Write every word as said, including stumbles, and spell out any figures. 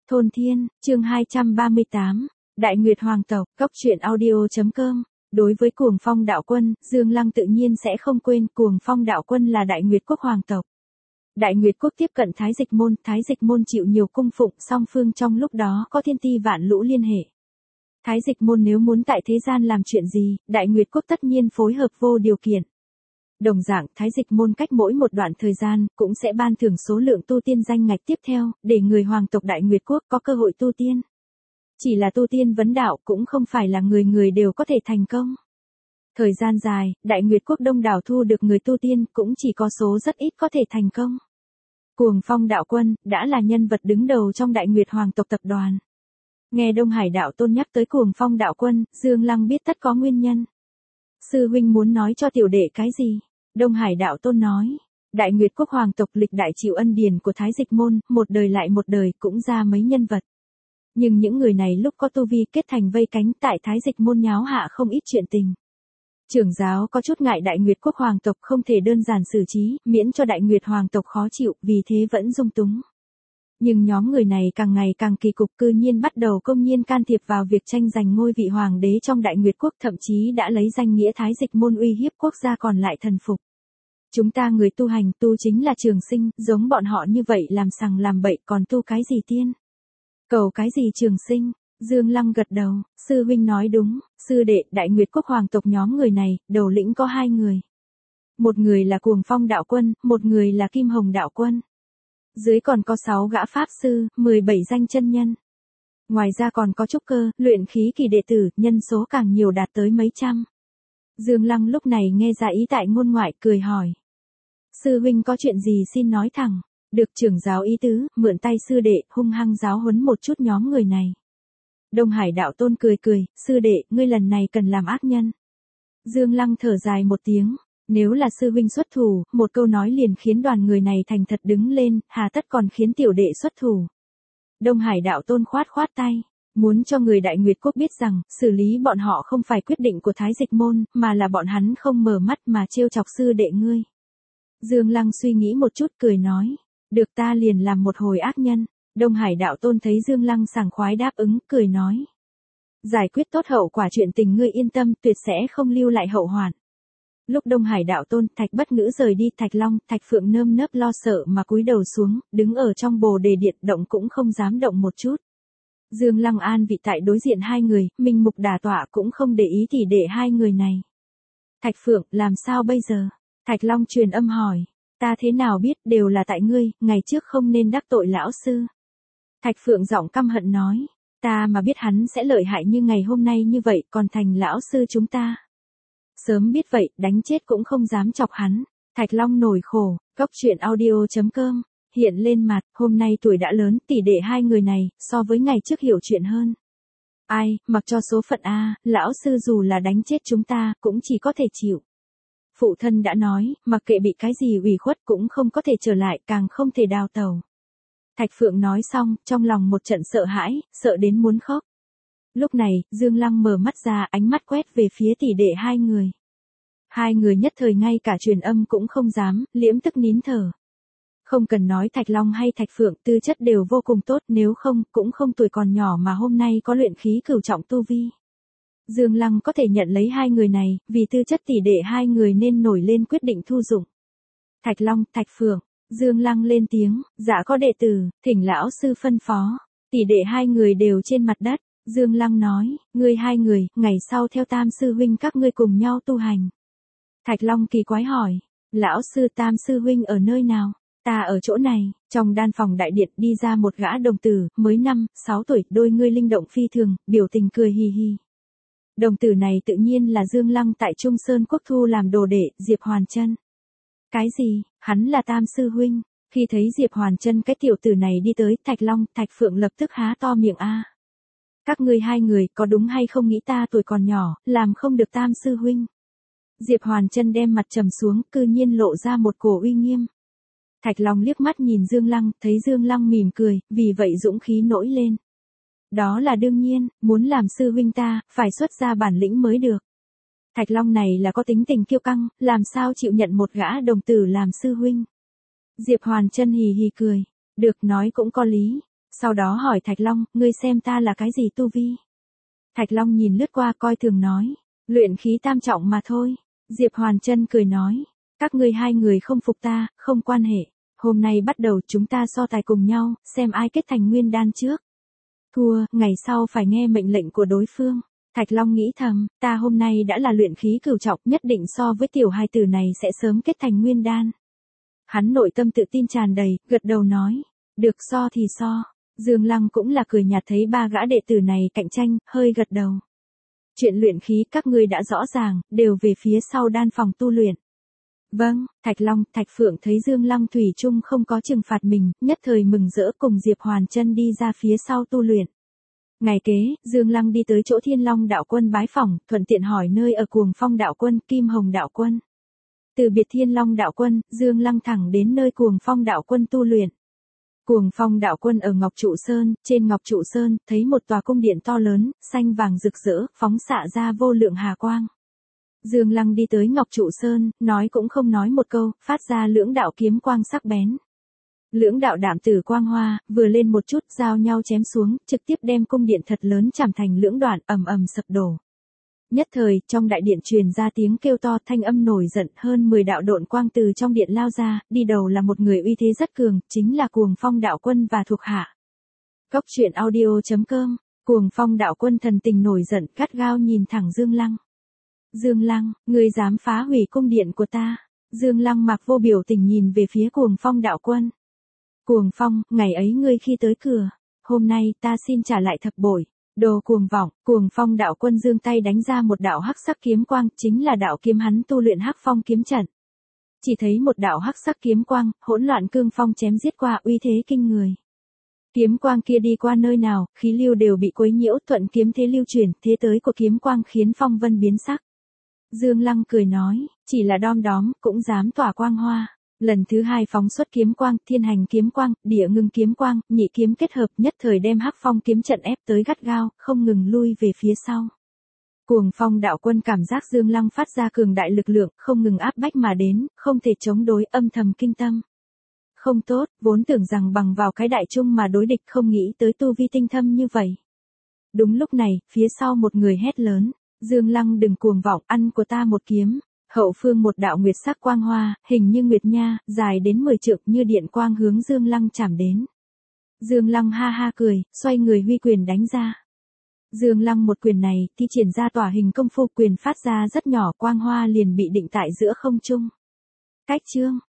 Thôn Thiên, chương hai trăm ba mươi tám, Đại Nguyệt Hoàng tộc, Cốc truyện audio.com. Đối với Cuồng Phong đạo quân, Dương Lăng tự nhiên sẽ không quên Cuồng Phong đạo quân là Đại Nguyệt quốc hoàng tộc. Đại Nguyệt quốc tiếp cận Thái Dịch môn, Thái Dịch môn chịu nhiều cung phụng, song phương trong lúc đó có thiên ti vạn lũ liên hệ. Thái Dịch môn nếu muốn tại thế gian làm chuyện gì, Đại Nguyệt quốc tất nhiên phối hợp vô điều kiện. Đồng dạng, Thái Dịch môn cách mỗi một đoạn thời gian, cũng sẽ ban thưởng số lượng tu tiên danh ngạch tiếp theo, để người hoàng tộc Đại Nguyệt quốc có cơ hội tu tiên. Chỉ là tu tiên vấn đạo cũng không phải là người người đều có thể thành công. Thời gian dài, Đại Nguyệt quốc đông đảo thu được người tu tiên cũng chỉ có số rất ít có thể thành công. Cuồng Phong đạo quân, đã là nhân vật đứng đầu trong Đại Nguyệt hoàng tộc tập đoàn. Nghe Đông Hải đạo tôn nhắc tới Cuồng Phong đạo quân, Dương Lăng biết tất có nguyên nhân. Sư huynh muốn nói cho tiểu đệ cái gì? Đông Hải đạo tôn nói, Đại Nguyệt quốc hoàng tộc lịch đại chịu ân điển của Thái Dịch môn, một đời lại một đời cũng ra mấy nhân vật. Nhưng những người này lúc có tu vi kết thành vây cánh tại Thái Dịch môn nháo hạ không ít chuyện tình. Trưởng giáo có chút ngại Đại Nguyệt quốc hoàng tộc không thể đơn giản xử trí, miễn cho Đại Nguyệt hoàng tộc khó chịu, vì thế vẫn dung túng. Nhưng nhóm người này càng ngày càng kỳ cục, cư nhiên bắt đầu công nhiên can thiệp vào việc tranh giành ngôi vị hoàng đế trong Đại Nguyệt quốc, thậm chí đã lấy danh nghĩa Thái Dịch môn uy hiếp quốc gia còn lại thần phục. Chúng ta người tu hành tu chính là trường sinh, giống bọn họ như vậy làm sằng làm bậy còn tu cái gì tiên? Cầu cái gì trường sinh? Dương Lăng gật đầu, sư huynh nói đúng, sư đệ Đại Nguyệt quốc hoàng tộc nhóm người này, đầu lĩnh có hai người. Một người là Cuồng Phong đạo quân, một người là Kim Hồng đạo quân. Dưới còn có sáu gã pháp sư, mười bảy danh chân nhân. Ngoài ra còn có trúc cơ, luyện khí kỳ đệ tử, nhân số càng nhiều đạt tới mấy trăm. Dương Lăng lúc này nghe ra ý tại ngôn ngoại, cười hỏi. Sư huynh có chuyện gì xin nói thẳng. Được trưởng giáo ý tứ, mượn tay sư đệ, hung hăng giáo huấn một chút nhóm người này. Đông Hải đạo tôn cười cười, sư đệ, ngươi lần này cần làm ác nhân. Dương Lăng thở dài một tiếng, nếu là sư huynh xuất thủ, một câu nói liền khiến đoàn người này thành thật đứng lên, hà tất còn khiến tiểu đệ xuất thủ. Đông Hải đạo tôn khoát khoát tay, muốn cho người Đại Nguyệt quốc biết rằng, xử lý bọn họ không phải quyết định của Thái Dịch môn, mà là bọn hắn không mở mắt mà trêu chọc sư đệ ngươi. Dương Lăng suy nghĩ một chút cười nói, được ta liền làm một hồi ác nhân. Đông Hải đạo tôn thấy Dương Lăng sảng khoái đáp ứng, cười nói. Giải quyết tốt hậu quả chuyện tình ngươi yên tâm, tuyệt sẽ không lưu lại hậu hoạn. Lúc Đông Hải đạo tôn, Thạch Bất Ngữ rời đi, Thạch Long, Thạch Phượng nơm nớp lo sợ mà cúi đầu xuống, đứng ở trong bồ đề điện, động cũng không dám động một chút. Dương Lăng an vị tại đối diện hai người, minh mục đả tọa cũng không để ý thì để hai người này. Thạch Phượng, làm sao bây giờ? Thạch Long truyền âm hỏi. Ta thế nào biết, đều là tại ngươi, ngày trước không nên đắc tội lão sư. Thạch Phượng giọng căm hận nói, ta mà biết hắn sẽ lợi hại như ngày hôm nay như vậy, còn thành lão sư chúng ta. Sớm biết vậy, đánh chết cũng không dám chọc hắn. Thạch Long nổi khổ, Cốc truyện audio.com, hiện lên mặt, hôm nay tuổi đã lớn, tỷ đệ hai người này, so với ngày trước hiểu chuyện hơn. Ai, mặc cho số phận a, lão sư dù là đánh chết chúng ta, cũng chỉ có thể chịu. Phụ thân đã nói, mặc kệ bị cái gì ủy khuất cũng không có thể trở lại, càng không thể đào tẩu. Thạch Phượng nói xong, trong lòng một trận sợ hãi, sợ đến muốn khóc. Lúc này, Dương Lăng mở mắt ra, ánh mắt quét về phía tỷ đệ hai người. Hai người nhất thời ngay cả truyền âm cũng không dám, liễm tức nín thở. Không cần nói Thạch Long hay Thạch Phượng, tư chất đều vô cùng tốt, nếu không, cũng không tuổi còn nhỏ mà hôm nay có luyện khí cửu trọng tu vi. Dương Lăng có thể nhận lấy hai người này, vì tư chất tỷ đệ hai người nên nổi lên quyết định thu dụng. Thạch Long, Thạch Phượng, Dương Lăng lên tiếng, dạ có đệ tử, thỉnh lão sư phân phó. Tỷ đệ hai người đều trên mặt đất, Dương Lăng nói, ngươi hai người, ngày sau theo Tam sư huynh các ngươi cùng nhau tu hành. Thạch Long kỳ quái hỏi, lão sư Tam sư huynh ở nơi nào? Ta ở chỗ này. Trong đan phòng đại điện đi ra một gã đồng tử, mới năm, sáu tuổi, đôi ngươi linh động phi thường, biểu tình cười hì hì. Đồng tử này tự nhiên là Dương Lăng tại Trung Sơn Quốc thu làm đồ đệ, Diệp Hoàn Chân. Cái gì, hắn là Tam sư huynh? Khi thấy Diệp Hoàn Chân cái tiểu tử này đi tới, Thạch Long, Thạch Phượng lập tức há to miệng a. Các ngươi hai người, có đúng hay không nghĩ ta tuổi còn nhỏ, làm không được Tam sư huynh? Diệp Hoàn Chân đem mặt trầm xuống, cư nhiên lộ ra một cổ uy nghiêm. Thạch Long liếc mắt nhìn Dương Lăng, thấy Dương Lăng mỉm cười, vì vậy dũng khí nổi lên. Đó là đương nhiên, muốn làm sư huynh ta, phải xuất ra bản lĩnh mới được. Thạch Long này là có tính tình kiêu căng, làm sao chịu nhận một gã đồng tử làm sư huynh. Diệp Hoàn Chân hì hì cười, được nói cũng có lý. Sau đó hỏi Thạch Long, ngươi xem ta là cái gì tu vi? Thạch Long nhìn lướt qua coi thường nói, luyện khí tam trọng mà thôi. Diệp Hoàn Chân cười nói, các ngươi hai người không phục ta, không quan hệ. Hôm nay bắt đầu chúng ta so tài cùng nhau, xem ai kết thành nguyên đan trước. Thua, ngày sau phải nghe mệnh lệnh của đối phương. Thạch Long nghĩ thầm, ta hôm nay đã là luyện khí cửu trọng, nhất định so với tiểu hài tử này sẽ sớm kết thành nguyên đan. Hắn nội tâm tự tin tràn đầy, gật đầu nói, được so thì so. Dương Lăng cũng là cười nhạt thấy ba gã đệ tử này cạnh tranh, hơi gật đầu. Chuyện luyện khí các ngươi đã rõ ràng, đều về phía sau đan phòng tu luyện. Vâng, Thạch Long, Thạch Phượng thấy Dương Lăng thủy chung không có trừng phạt mình, nhất thời mừng rỡ cùng Diệp Hoàn Chân đi ra phía sau tu luyện. Ngày kế, Dương Lăng đi tới chỗ Thiên Long đạo quân bái phỏng, thuận tiện hỏi nơi ở Cuồng Phong đạo quân, Kim Hồng đạo quân. Từ biệt Thiên Long đạo quân, Dương Lăng thẳng đến nơi Cuồng Phong đạo quân tu luyện. Cuồng Phong đạo quân ở Ngọc Trụ Sơn, trên Ngọc Trụ Sơn, thấy một tòa cung điện to lớn, xanh vàng rực rỡ, phóng xạ ra vô lượng hà quang. Dương Lăng đi tới Ngọc Trụ Sơn, nói cũng không nói một câu, phát ra lưỡng đạo kiếm quang sắc bén. Lưỡng đạo đạm tử quang hoa, vừa lên một chút, giao nhau chém xuống, trực tiếp đem cung điện thật lớn chảm thành lưỡng đoạn, ầm ầm sập đổ. Nhất thời, trong đại điện truyền ra tiếng kêu to, thanh âm nổi giận, hơn mười đạo độn quang từ trong điện lao ra, đi đầu là một người uy thế rất cường, chính là Cuồng Phong đạo quân và thuộc hạ. Cốc truyện audio chấm com, Cuồng Phong đạo quân thần tình nổi giận, gắt gao nhìn thẳng Dương Lăng. Dương Lăng, ngươi dám phá hủy cung điện của ta? Dương Lăng mặc vô biểu tình nhìn về phía Cuồng Phong đạo quân. Cuồng Phong, ngày ấy ngươi khi tới cửa, hôm nay ta xin trả lại thập bội. Đồ cuồng vọng, Cuồng Phong đạo quân giương tay đánh ra một đạo hắc sắc kiếm quang, chính là đạo kiếm hắn tu luyện Hắc Phong kiếm trận. Chỉ thấy một đạo hắc sắc kiếm quang, hỗn loạn cương phong chém giết qua, uy thế kinh người. Kiếm quang kia đi qua nơi nào, khí lưu đều bị quấy nhiễu, thuận kiếm thế lưu chuyển, thế tới của kiếm quang khiến phong vân biến sắc. Dương Lăng cười nói, chỉ là đom đóm, cũng dám tỏa quang hoa. Lần thứ hai phóng xuất kiếm quang, thiên hành kiếm quang, địa ngưng kiếm quang, nhị kiếm kết hợp, nhất thời đem Hắc Phong kiếm trận ép tới gắt gao, không ngừng lui về phía sau. Cuồng Phong đạo quân cảm giác Dương Lăng phát ra cường đại lực lượng, không ngừng áp bách mà đến, không thể chống đối, âm thầm kinh tâm. Không tốt, vốn tưởng rằng bằng vào cái đại trung mà đối địch, không nghĩ tới tu vi tinh thâm như vậy. Đúng lúc này, phía sau một người hét lớn, Dương Lăng đừng cuồng vọng, ăn của ta một kiếm. Hậu phương một đạo nguyệt sắc quang hoa, hình như nguyệt nha, dài đến mười trượng, như điện quang hướng Dương Lăng chạm đến. Dương Lăng ha ha cười, xoay người huy quyền đánh ra. Dương Lăng một quyền này, thi triển ra tỏa hình công phu, quyền phát ra rất nhỏ, quang hoa liền bị định tại giữa không trung. Cách chương